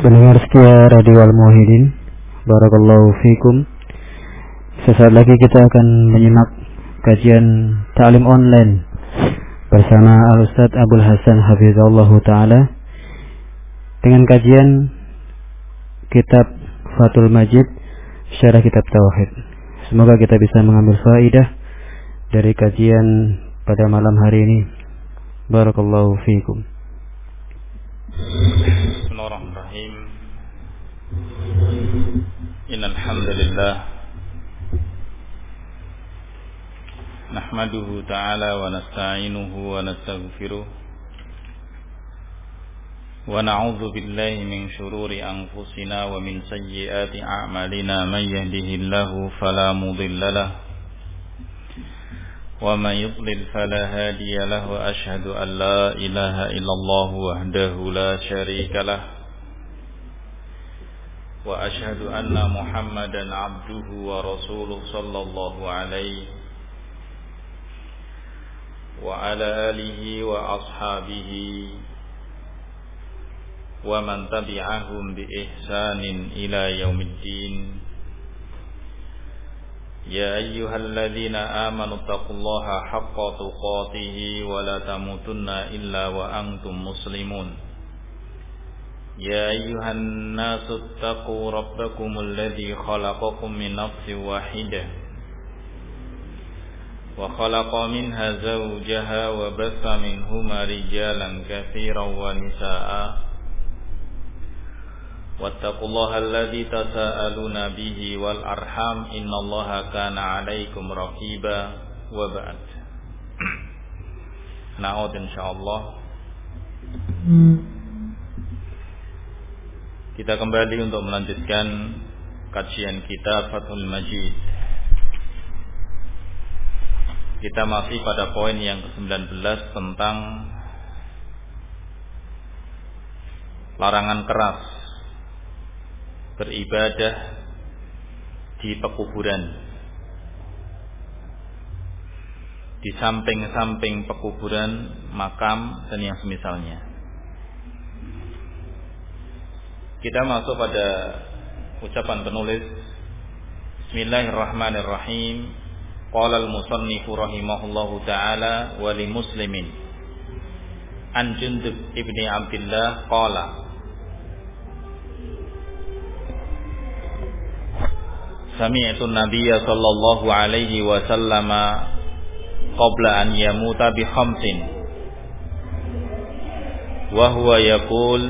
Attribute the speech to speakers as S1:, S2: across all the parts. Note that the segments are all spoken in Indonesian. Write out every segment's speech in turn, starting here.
S1: Pendengar setia Radio Al-Muwahhidin, barakallahu fikum. Sesaat lagi kita akan menyimak kajian ta'lim online bersama Al-Ustadz Abdul Hasan Hafizahullahu Ta'ala dengan kajian kitab Fathul Majid syarah kitab Tauhid. Semoga kita bisa mengambil faidah dari kajian pada malam hari ini. Barakallahu fikum.
S2: Bismillahirrahmanirrahim. Innal hamdalillah nahmaduhu ta'ala wa nasta'inuhu wa nastaghfiruh wa na'udzu billahi min shururi anfusina wa min sayyiati a'malina man yahdihillahu fala mudilla lahu wa man yudlil fala hadiya lahu wa ashhadu an la ilaha illallah wahdahu la syarika lahu wa ashhadu anna Muhammadan abduhu wa rasuluhu sallallahu alaihi wa ala alihi wa ashabihi wa man tabi'ahum bi ihsanin ila yaumiddin. Ya ayyuhalladzina amanu taqullaha haqqa tuqatih wa la tamutunna illa wa antum muslimun. Ya ayyuhan nasu taqu rabbakumul ladzi khalaqakum min nafsin wahidah wa khalaqa minha zawjaha wa batha minhuma rijalan katsiran wa nisaa'a wattaqullaha alladzi tasaaluna bihi wal arham innallaha kana 'alaikum raqiba wa ba'd. Na'ud insyaallah. Kita kembali untuk melanjutkan kajian kita Fathul Majid. Kita masih pada poin yang ke-19 tentang larangan keras beribadah di pekuburan, di samping-samping pekuburan, makam dan yang semisalnya. Kita masuk pada ucapan penulis. Bismillahirrahmanirrahim. Qala al-musannifu rahimahullahu ta'ala wa li muslimin an Jundub ibni Abdillah qala sami'tu an-nabiyya sallallahu alaihi wa sallama qabla an yamuta bi khamsin wa huwa yaqul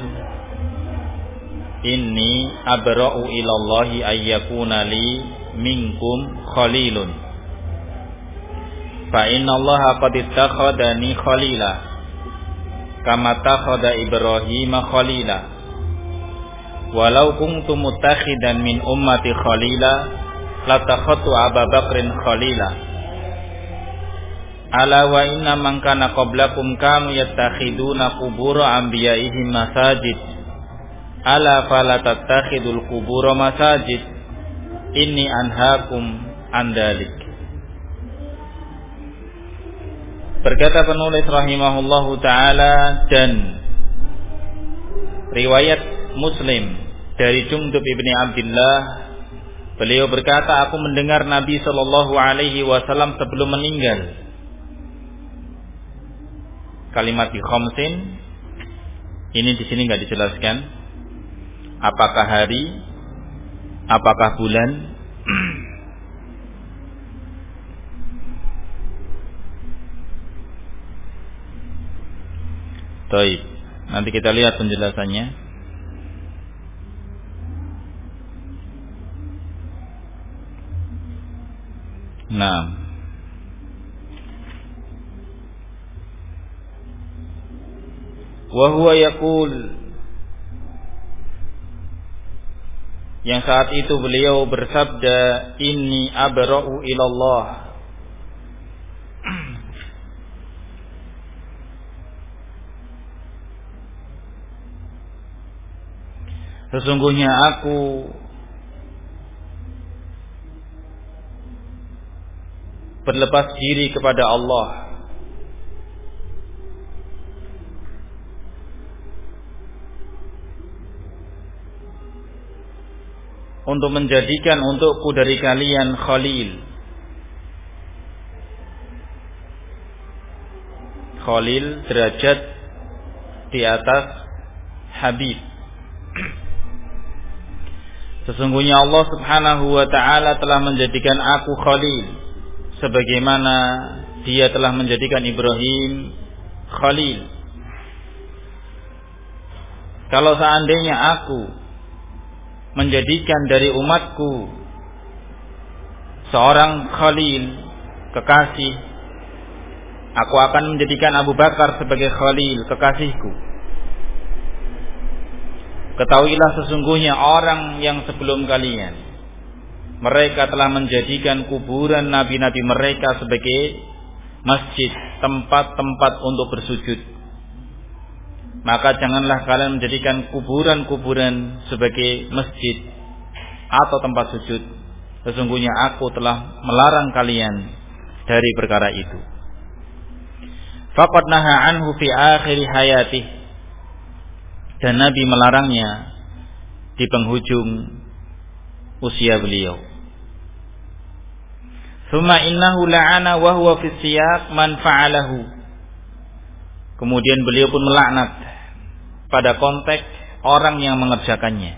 S2: inni abra'u ilallahi ayyakuna li minkum khalilun fa innallaha qad ittakhadani khalila kama takhada Ibrahima khalila walau kuntu muttakhidan min ummati khalila latakhadtu Abu Bakrin khalila ala wa inna man kana qablakum kanu yattakhiduna qubur anbiya'ihim masajid ala fala tattakhidul qubur masajid inni anhaakum an dzalik. Berkata penulis rahimahullahu ta'ala, dan riwayat Muslim dari Jundub ibni Abdillah, beliau berkata, aku mendengar Nabi sallallahu alaihi wasallam sebelum meninggal. Kalimat di khamsin ini di sini enggak dijelaskan apakah hari, apakah bulan. Baik, nanti kita lihat penjelasannya. Nah, wa huwa yaqul, yang saat itu beliau bersabda, inni abra'u ilallah, sesungguhnya aku berlepas diri kepada Allah untuk menjadikan untukku dari kalian khalil. Khalil derajat di atas habib. Sesungguhnya Allah Subhanahu wa ta'ala telah menjadikan aku khalil, sebagaimana Dia telah menjadikan Ibrahim khalil. Kalau seandainya aku menjadikan dari umatku seorang khalil, kekasih, aku akan menjadikan Abu Bakar sebagai khalil, kekasihku. Ketahuilah sesungguhnya orang yang sebelum kalian, mereka telah menjadikan kuburan nabi-nabi mereka sebagai masjid, tempat-tempat untuk bersujud. Maka janganlah kalian menjadikan kuburan-kuburan sebagai masjid atau tempat sujud. Sesungguhnya aku telah melarang kalian dari perkara itu. Faqad naha anhu fi akhir hayatih, dan Nabi melarangnya di penghujung usia beliau. Tsumma innahu la'ana wa huwa fi siyaq man fa'alahu. Kemudian beliau pun melaknat pada konteks orang yang mengerjakannya.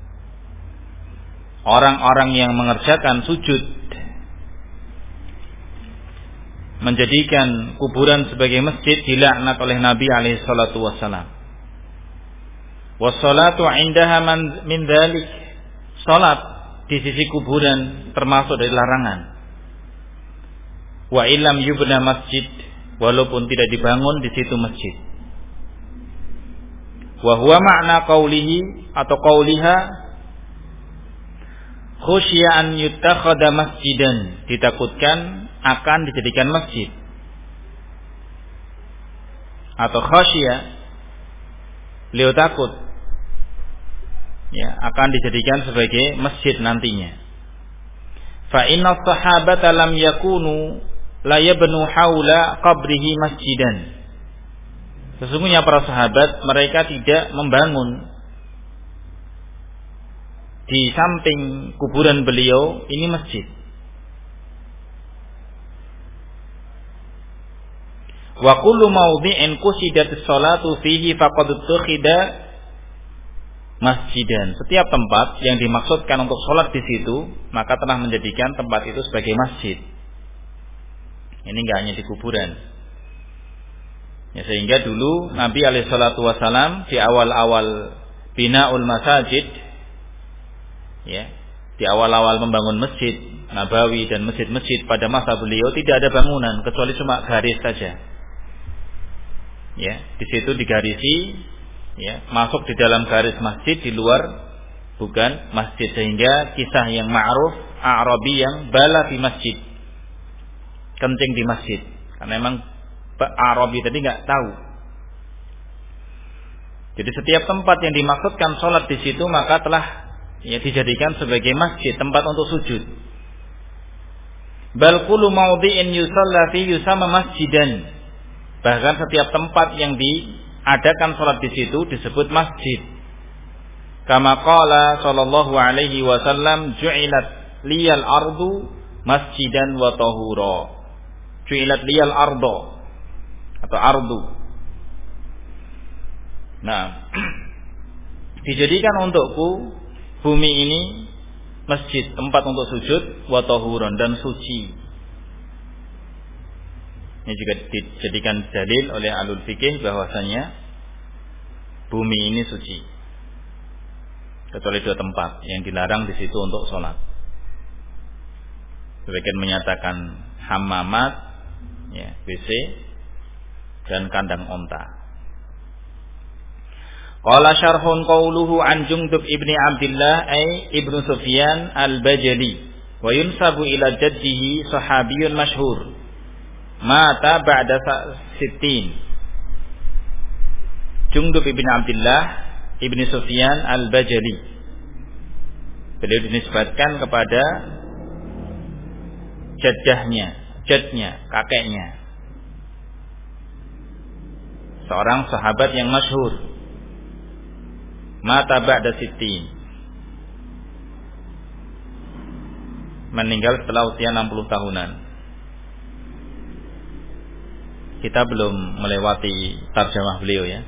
S2: Orang-orang yang mengerjakan sujud, menjadikan kuburan sebagai masjid, dilaknat oleh Nabi alaihi salatu wassalam. Wassalatu indaha min dzalik. Salat di sisi kuburan termasuk dari larangan. Wa illam yubna masjid, walaupun tidak dibangun di situ masjid. Wa huwa makna qaulihi atau qauliha khusya an yutakhadha masjidan, ditakutkan akan dijadikan masjid. Atau khasya, beliau takut ya akan dijadikan sebagai masjid nantinya. Fa inna sahabata lam yakunu la yabnu haula qabrihi masjidan. Sesungguhnya para sahabat mereka tidak membangun di samping kuburan beliau ini masjid. Wa kullu mawdhi'in qusidat as-salatu fihi faqad tukhida masjidan. Setiap tempat yang dimaksudkan untuk sholat di situ, maka telah menjadikan tempat itu sebagai masjid. Ini enggak hanya di kuburan. Ya, sehingga dulu Nabi alaihi salatu wasallam di awal-awal binaul masajid, ya, di awal-awal membangun masjid Nabawi dan masjid-masjid pada masa beliau tidak ada bangunan kecuali cuma garis saja. Ya, di situ digarisi, ya, masuk di dalam garis masjid, di luar bukan masjid, sehingga kisah yang ma'ruf A'rabi yang bala di masjid, kencing di masjid, karena memang A'rabi tadi nggak tahu. Jadi setiap tempat yang dimaksudkan sholat di situ maka telah ya dijadikan sebagai masjid, tempat untuk sujud. Bal kullu mawdhi'in yusalla fi yusama masjidan. Bahkan setiap tempat yang diadakan sholat di situ disebut masjid. Kama qala sallallahu alaihi wasallam, ju'ilat liyal ardu masjidan wa tahura. Ju'ilat liyal ardu atau ardu. Nah, dijadikan untukku bumi ini masjid, tempat untuk sujud, wa tahuran, dan suci. Ini juga dijadikan dalil oleh ahlul fikih bahwasanya bumi ini suci, kecuali dua tempat yang dilarang di situ untuk sholat. Sebagian menyatakan hammamat, ya, WC, dan kandang onta. Qala syarhun qawluhu an Jundub ibni Abdillah ay ibnu Sufyan al-Bajali wa yunsabu ila jaddihi sahabiyun masyhur mata ba'da 60. Jundub ibni Abdillah ibni Sufyan al-Bajali, beliau dinisbatkan kepada jadnya, kakeknya, seorang sahabat yang masyhur. Mata ba'da 60, meninggal setelah usia 60 tahunan. Kita belum melewati tarjamah beliau ya.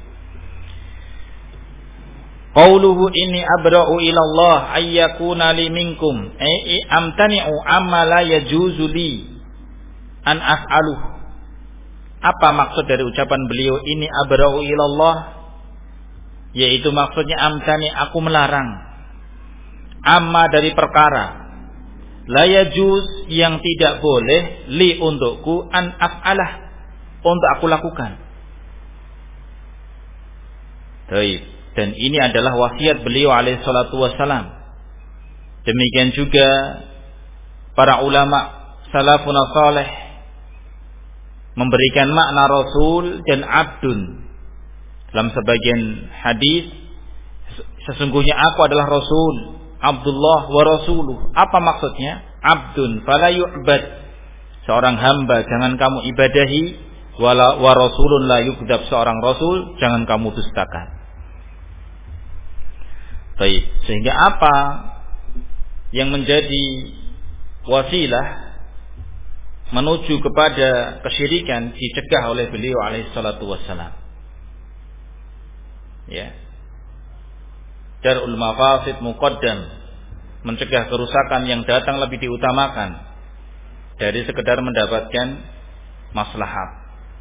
S2: Qauluhu inni abra'u ila Allah ayyakuna li minkum amtani'u amma la yajuzu li an af'aluh. Apa maksud dari ucapan beliau ini abra'u ila Allah? Yaitu maksudnya amtani, aku melarang, amma dari perkara, la yajuz yang tidak boleh, li untukku, an af'alah untuk aku lakukan. Baik. Dan ini adalah wasiat beliau alaihi salatu wassalam. Demikian juga para ulama salafun salih memberikan makna rasul dan abdun. Dalam sebagian hadis, sesungguhnya aku adalah rasul, Abdullah wa rasuluh. Apa maksudnya? Abdun fala yu'bad, seorang hamba jangan kamu ibadahi, wa rasulun la yukdzab, seorang rasul jangan kamu dustakan. Baik, sehingga apa yang menjadi wasilah menuju kepada kesyirikan dicegah oleh beliau alaihi salatu wassalam. Ya. Darul mafasid muqaddam, mencegah kerusakan yang datang lebih diutamakan dari sekedar mendapatkan maslahat.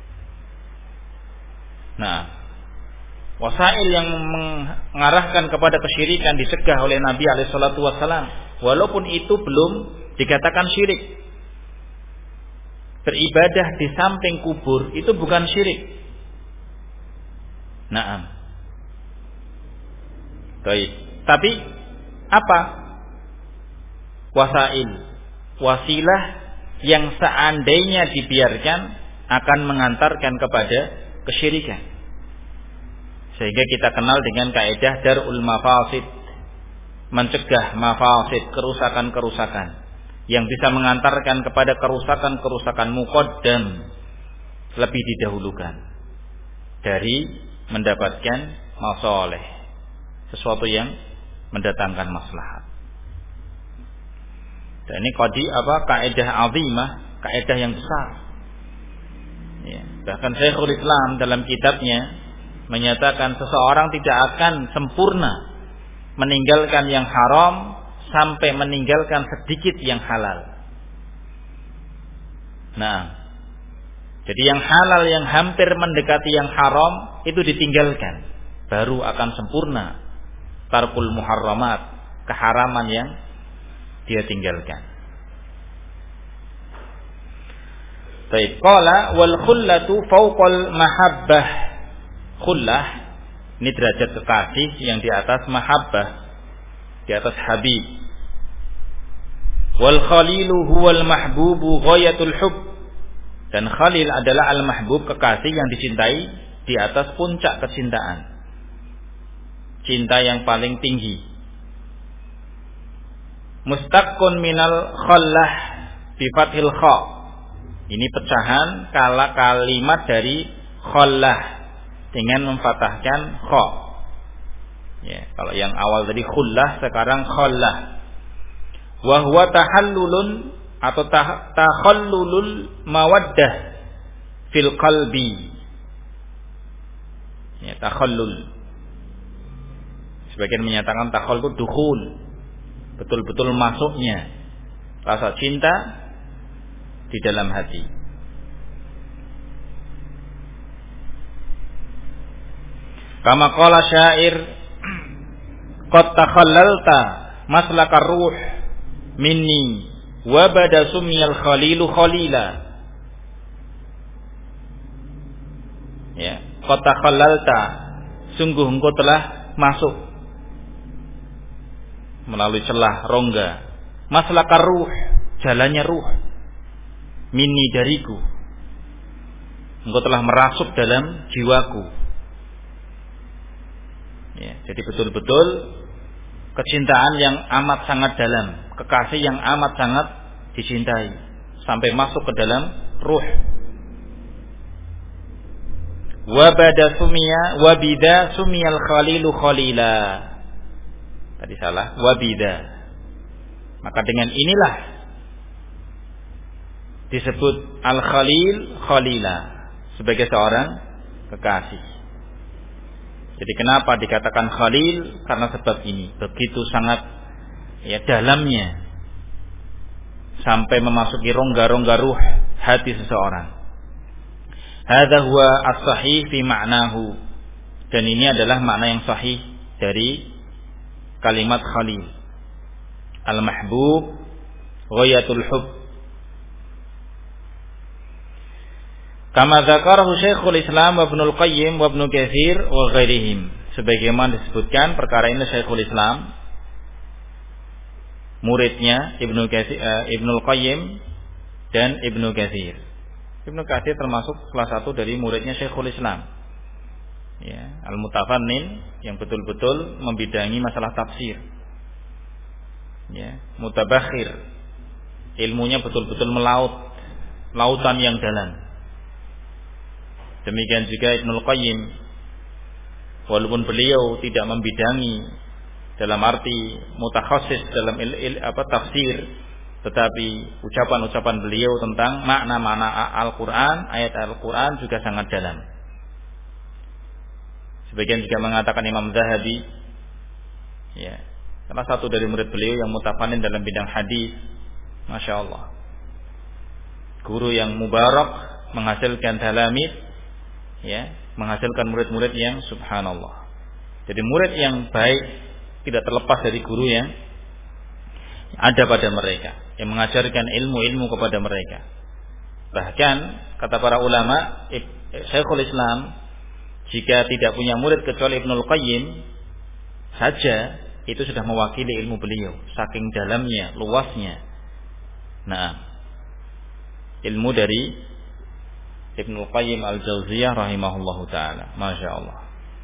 S2: Nah, wasail yang mengarahkan kepada kesyirikan dicegah oleh Nabi alaihi salatu wassalam, walaupun itu belum dikatakan syirik. Beribadah di samping kubur itu bukan syirik. Naam. Baik. Tapi apa? Wasail, wasilah yang seandainya dibiarkan akan mengantarkan kepada kesyirikan. Sehingga kita kenal dengan kaidah darul mafasid, mencegah mafasid, kerusakan-kerusakan yang bisa mengantarkan kepada kerusakan-kerusakan muqaddam, lebih didahulukan dari mendapatkan masalih, sesuatu yang mendatangkan maslahat. Dan ini kaidah azimah, kaidah yang besar. Ya, bahkan Syekhul Islam dalam kitabnya menyatakan seseorang tidak akan sempurna meninggalkan yang haram sampai meninggalkan sedikit yang halal. Nah, jadi yang halal yang hampir mendekati yang haram itu ditinggalkan, baru akan sempurna tarkul muharramat, keharaman yang dia tinggalkan. Baik, qala wal khullatu fawqal mahabbah. Khullah ini derajat kekasih yang di atas mahabbah, di atas habib. Wal khalilu huwal mahbubu ghayatul hub, dan khalil adalah al mahbub, kekasih yang dicintai di atas puncak kecintaan, cinta yang paling tinggi. Mustaqqun minal khallah bi fathil kha, ini pecahan kala kalimat dari khallah dengan memfathahkan kha. Ya, kalau yang awal tadi khullah, sekarang khallah. Wa huwa tahallulun atau takhallulul mawaddah fil qalbi. Ya, takhallul. Sebagian menyatakan takhallul itu dukhul, betul-betul masuknya rasa cinta di dalam hati. Kama qala syair, qad takhallalta maslakar ruh minni wa bada sumiyal khalilu khalila. Ya, qad takhallalta, sungguh engkau telah masuk melalui celah rongga, maslakar ruh, jalannya ruh, minni dariku, engkau telah merasuk dalam jiwaku. Ya, jadi betul-betul kecintaan yang amat sangat dalam, kekasih yang amat sangat dicintai, sampai masuk ke dalam ruh. Wabada sumia wabida sumiyal khalilu khalila. Tadi salah, wabida. Maka dengan inilah disebut Al-Khalil Khalila, sebagai seorang kekasih. Jadi kenapa dikatakan Khalil? Karena sebab ini, begitu sangat dalamnya sampai memasuki rongga-rongga ruh hati seseorang. Hadza huwa as-sahih fi ma'nahu, dan ini adalah makna yang sahih dari kalimat Khalil. Al-mahbub ghayatul hub. Kama dzakarahu Syekhul Islam wa Ibnul Qayyim wa Ibnu Katsir wa ghairihim. Sebagaimana disebutkan perkara ini Syekhul Islam, muridnya Ibnul Qayyim dan Ibnu Katsir. Ibnu Katsir termasuk salah satu dari muridnya Syekhul Islam. Ya, al-mutafannin yang betul-betul membidangi masalah tafsir. Ya, mutabakhir. Ilmunya betul-betul melaut, lautan yang dalam. Demikian juga Ibnul Qayyim, walaupun beliau tidak membidangi dalam arti mutakhassis dalam tafsir, tetapi ucapan-ucapan beliau tentang makna-makna Al-Quran, ayat Al-Quran juga sangat dalam. Sebagian juga mengatakan Imam Zahabi, ya, salah satu dari murid beliau yang mutafannin dalam bidang hadis, masya Allah, guru yang mubarak, menghasilkan talamid, ya, menghasilkan murid-murid yang subhanallah. Jadi murid yang baik tidak terlepas dari guru yang ada pada mereka, yang mengajarkan ilmu-ilmu kepada mereka. Bahkan kata para ulama, Syekhul Islam jika tidak punya murid kecuali Ibnul Qayyim saja, itu sudah mewakili ilmu beliau, saking dalamnya, luasnya. Nah, ilmu dari Ibnul Qayyim Al-Jauziyah rahimahullahu ta'ala, masya Allah.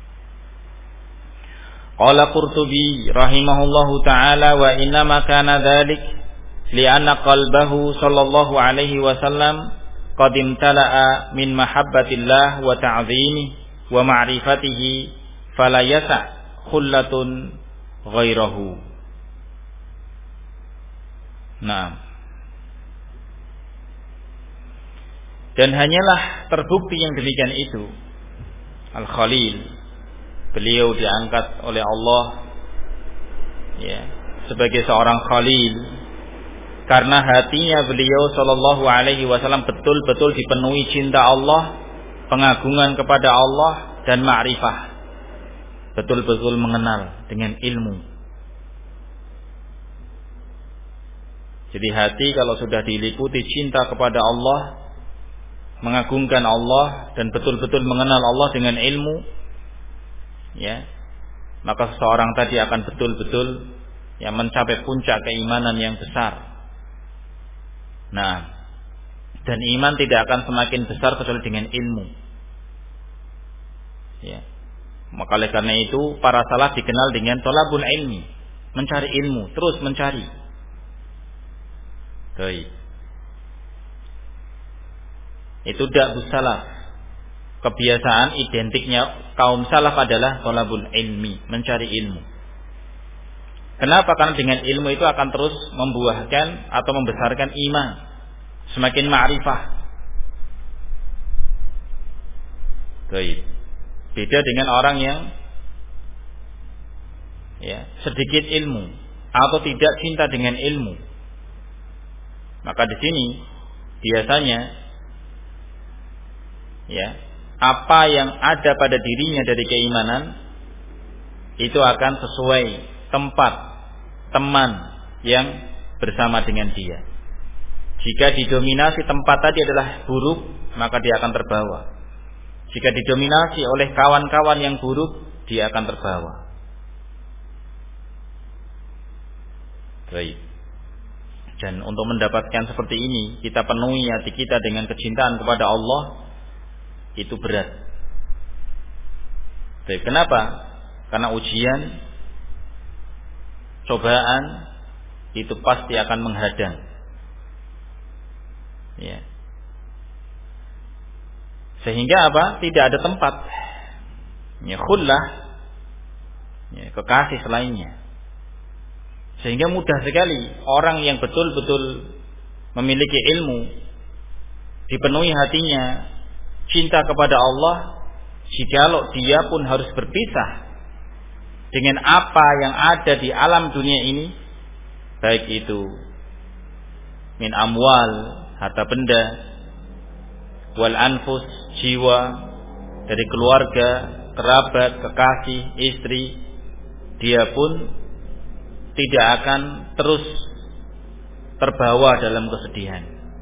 S2: Qala Qurtubi rahimahullahu ta'ala, wa innama kana dhalik li'anna qalbahu sallallahu alaihi wasallam qad imtala'a min mahabbatillah wa ta'zimihi wa ma'rifatihi fala yasa' khullatun ghairahu. Nah, dan hanyalah terbukti yang demikian itu, Al-Khalil, beliau diangkat oleh Allah, ya, sebagai seorang Khalil, karena hatinya beliau sallallahu alaihi wasallam betul-betul dipenuhi cinta Allah, pengagungan kepada Allah, dan ma'rifah, betul-betul mengenal dengan ilmu. Jadi hati kalau sudah diliputi cinta kepada Allah, mengagungkan Allah, dan betul-betul mengenal Allah dengan ilmu, ya, maka seseorang tadi akan betul-betul mencapai puncak keimanan yang besar. Nah, dan iman tidak akan semakin besar kecuali dengan ilmu. Ya. Maka oleh karena itu para salaf dikenal dengan thalabul ilmi, mencari ilmu, terus mencari. Baik. Itu da'bus salaf. Kebiasaan identiknya kaum salaf adalah thalabul ilmi, mencari ilmu. Kenapa? Karena dengan ilmu itu akan terus membuahkan atau membesarkan iman, semakin ma'rifah. Baik. Beda dengan orang yang sedikit ilmu atau tidak cinta dengan ilmu. Maka di sini biasanya apa yang ada pada dirinya dari keimanan itu akan sesuai tempat, teman yang bersama dengan dia. Jika didominasi tempat tadi adalah buruk, maka dia akan terbawa. Jika didominasi oleh kawan-kawan yang buruk, dia akan terbawa. Baik. Dan untuk mendapatkan seperti ini, kita penuhi hati kita dengan kecintaan kepada Allah, itu berat. Baik. Kenapa? Karena ujian, cobaan itu pasti akan menghadang. Ya. Sehingga apa? Tidak ada tempat khullah, kekasih selainnya. Sehingga mudah sekali orang yang betul-betul memiliki ilmu dipenuhi hatinya cinta kepada Allah, jikalau dia pun harus berpisah dengan apa yang ada di alam dunia ini, baik itu min amwal, harta benda, wal anfus, jiwa, dari keluarga, kerabat, kekasih, istri, dia pun tidak akan terus terbawa dalam kesedihan.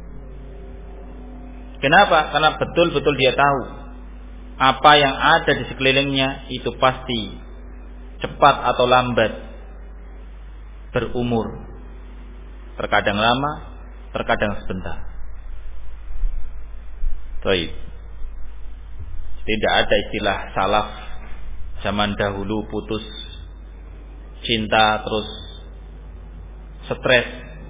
S2: Kenapa? Karena betul-betul dia tahu apa yang ada di sekelilingnya itu pasti cepat atau lambat berumur. Terkadang lama, terkadang sebentar. Baik. Tidak ada istilah salaf zaman dahulu putus cinta terus stres.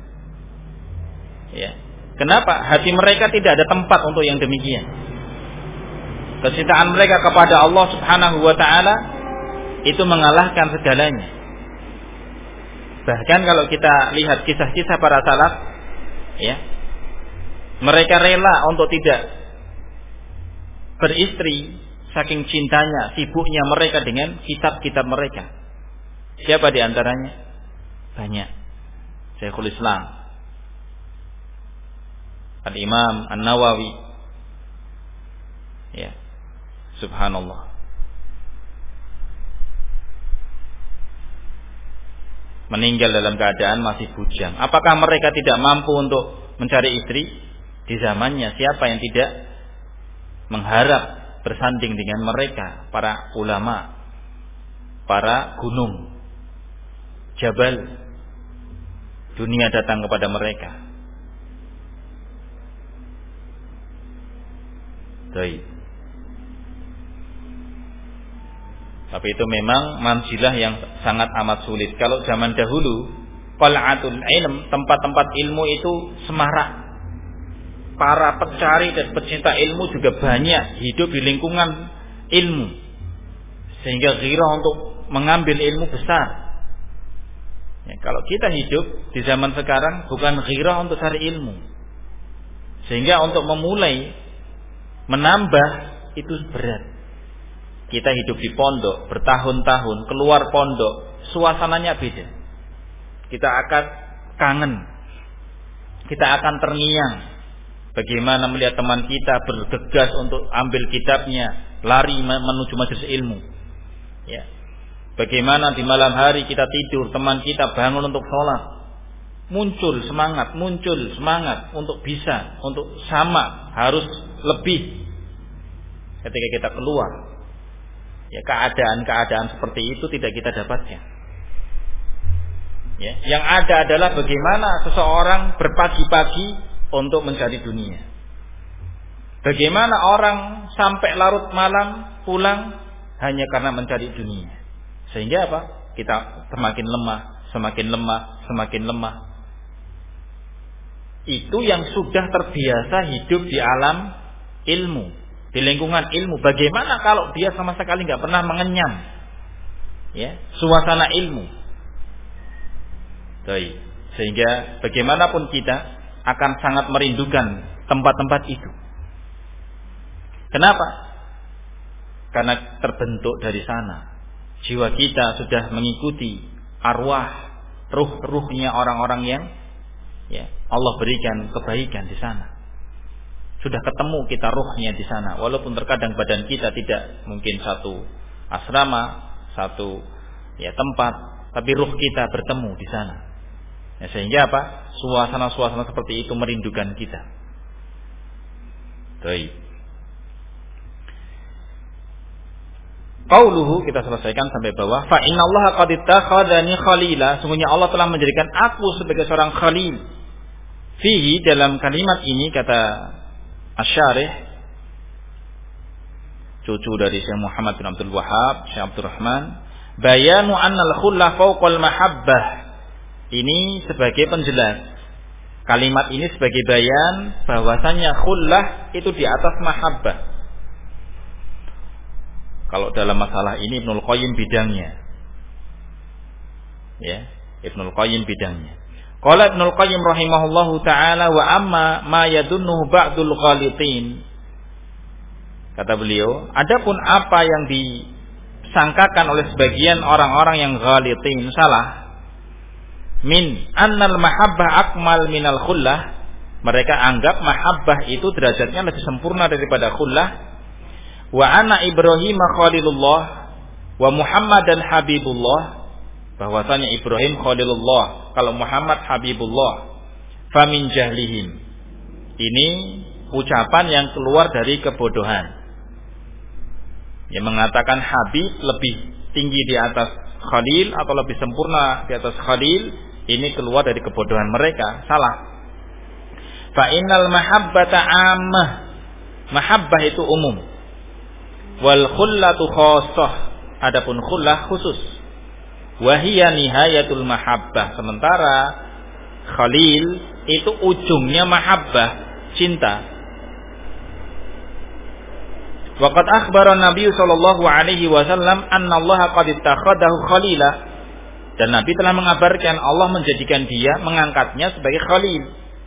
S2: Ya. Kenapa? Hati mereka tidak ada tempat untuk yang demikian. Kecintaan mereka kepada Allah Subhanahu wa taala itu mengalahkan segalanya. Bahkan kalau kita lihat kisah-kisah para salaf, ya, mereka rela untuk tidak beristri saking cintanya, sibuknya mereka dengan kitab-kitab mereka. Siapa di antaranya? Banyak. Syekhul Islam, Al-Imam An-Nawawi, ya, subhanallah, meninggal dalam keadaan masih bujang. Apakah mereka tidak mampu untuk mencari istri? Di zamannya siapa yang tidak mengharap bersanding dengan mereka, para ulama, para gunung, jabal, dunia datang kepada mereka. Baik. Tapi itu memang manzilah yang sangat amat sulit. Kalau zaman dahulu, qal'atul ilm, tempat-tempat ilmu itu semarak. Para pencari dan pecinta ilmu juga banyak hidup di lingkungan ilmu, sehingga ghirah untuk mengambil ilmu besar. Ya, kalau kita hidup di zaman sekarang bukan ghirah untuk cari ilmu, sehingga untuk memulai menambah itu berat. Kita hidup di pondok bertahun-tahun, keluar pondok suasananya beda. Kita akan kangen, kita akan terngiang bagaimana melihat teman kita bergegas untuk ambil kitabnya, lari menuju majelis ilmu, ya. Bagaimana di malam hari kita tidur, teman kita bangun untuk sholat, muncul semangat untuk bisa, untuk sama, harus lebih. Ketika kita keluar, ya, keadaan-keadaan seperti itu tidak kita dapatkan. Ya, yang ada adalah bagaimana seseorang berpagi-pagi untuk mencari dunia. Bagaimana orang sampai larut malam pulang hanya karena mencari dunia. Sehingga apa? Kita semakin lemah. Itu yang sudah terbiasa hidup di alam ilmu, di lingkungan ilmu. Bagaimana kalau dia sama sekali nggak pernah mengenyam, ya, suasana ilmu? Baik. Sehingga bagaimanapun kita akan sangat merindukan tempat-tempat itu. Kenapa? Karena terbentuk dari sana. Jiwa kita sudah mengikuti arwah, ruh-ruhnya orang-orang yang, ya, Allah berikan kebaikan di sana. Sudah ketemu kita ruhnya di sana, walaupun terkadang badan kita tidak mungkin satu asrama, satu, ya, tempat, tapi ruh kita bertemu di sana. Ya, sehingga apa? Suasana-suasana seperti itu merindukan kita. Baik. Qauluhu, kita selesaikan sampai bawah. Fa innallaha qad ittakhadhani khalila, sungguhnya Allah telah menjadikan aku sebagai seorang khalil. Fihi, dalam kalimat ini kata Asy-Syarih, cucu dari Syekh Muhammad bin Abdul Wahhab, Syekh Abdul Rahman, bayanu annal khullah fawqal mahabbah. Ini sebagai penjelas. Kalimat ini sebagai bayan bahwasanya khullah itu di atas mahabbah. Kalau dalam masalah ini Ibnul Qayyim bidangnya, ya, Ibnul Qayyim bidangnya. Qala Ibnul Qayyim rahimahullahu taala wa amma ma yadunnuhu ba'dul ghalitin. Kata beliau, adapun apa yang disangkakan oleh sebagian orang-orang yang ghalitin salah, min annal mahabbah akmal minal khullah, mereka anggap mahabbah itu derajatnya lebih sempurna daripada khullah. Wa anna Ibrahim khalilullah wa Muhammadan habibullah, bahwasanya Ibrahim khalilullah, kalau Muhammad habibullah. Famin jahlihim, ini ucapan yang keluar dari kebodohan. Yang mengatakan habib lebih tinggi di atas khalil atau lebih sempurna di atas khalil, ini keluar dari kebodohan mereka, salah. Fa innal mahabbata ammah, mahabbah itu umum. Wal khullatu khassah, adapun khullah khusus. Wa hiya nihayatul mahabbah, sementara khalil itu ujungnya mahabbah, cinta. Waqad akhbara Nabi sallallahu alaihi wasallam anna Allah qad ittakhadahu khalila, dan Nabi telah mengabarkan Allah menjadikan dia, mengangkatnya sebagai khalil.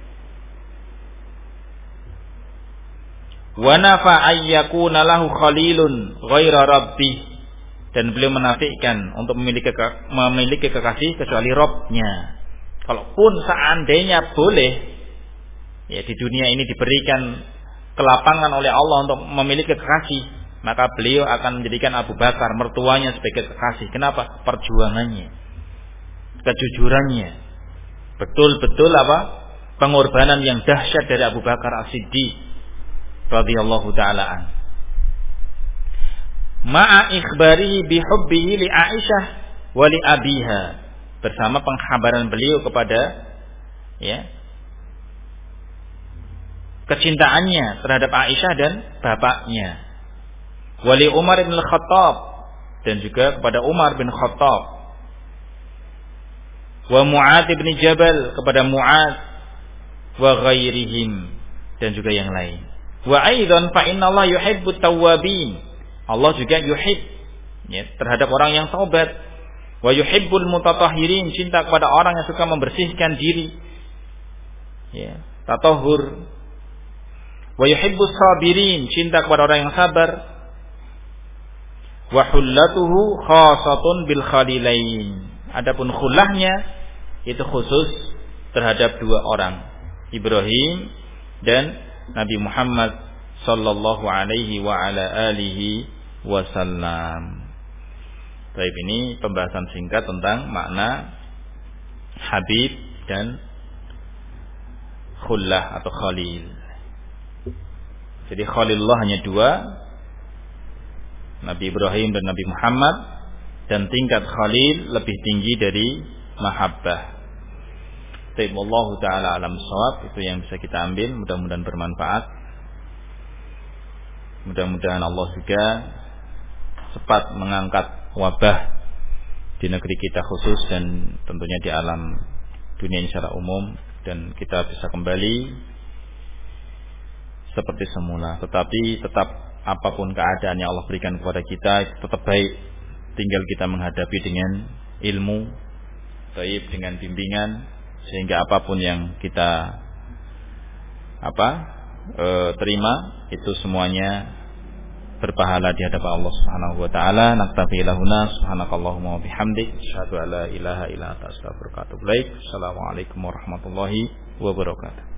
S2: Wa nafa ayyakuna lahu khalilun ghaira rabbih, dan beliau menafikan untuk memiliki kekasih kecuali Rabb-nya. Kalaupun seandainya boleh, ya di dunia ini diberikan kelapangan oleh Allah untuk memiliki kekasih, maka beliau akan menjadikan Abu Bakar mertuanya sebagai kekasih. Kenapa? Perjuangannya, kejujurannya, betul-betul pengorbanan yang dahsyat dari Abu Bakar As-Siddiq radhiyallahu taala an. Ma'a ikhbarihi bihubbihi li Aisyah wa li abiha, bersama pengkhabaran beliau kepada kecintaannya terhadap Aisyah dan bapaknya. Wali Umar bin Khattab, dan juga kepada Umar bin Khattab. Wa Mu'adz bin Jabal, kepada Mu'adz, wa ghairihim, dan juga yang lain. Wa aidan fa innallaha yuhibbut tawwabin, Allah juga yuhib terhadap orang yang taubat. Wa yuhibbul mutatahhirin, cinta kepada orang yang suka membersihkan diri, tatahur. Wa yuhibbus sabirin, cinta kepada orang yang sabar. Wa hullatuhu khassatun bil khalilain, adapun khullahnya itu khusus terhadap dua orang, Ibrahim dan Nabi Muhammad sallallahu alaihi wa ala alihi wasallam. Baik, ini pembahasan singkat tentang makna habib dan khullah atau khalil. Jadi khalilullah hanya dua, Nabi Ibrahim dan Nabi Muhammad, dan tingkat khalil lebih tinggi dari mahabbah. Wallahu ta'ala alam shawab, itu yang bisa kita ambil, mudah-mudahan bermanfaat. Mudah-mudahan Allah juga cepat mengangkat wabah di negeri kita khusus, dan tentunya di alam dunia secara umum, dan kita bisa kembali seperti semula. Tetapi tetap apapun keadaan yang Allah berikan kepada kita, tetap baik. Tinggal kita menghadapi dengan ilmu, baik dengan bimbingan, sehingga apapun yang kita terima itu semuanya berpahala di hadapan Allah Subhanahu wa taala. Naktafi lahuna subhanakallahumma wa bihamdik, asyhadu an la ilaha illa anta astaghfiruka wa atubu ilaik. Assalamualaikum warahmatullahi wabarakatuh.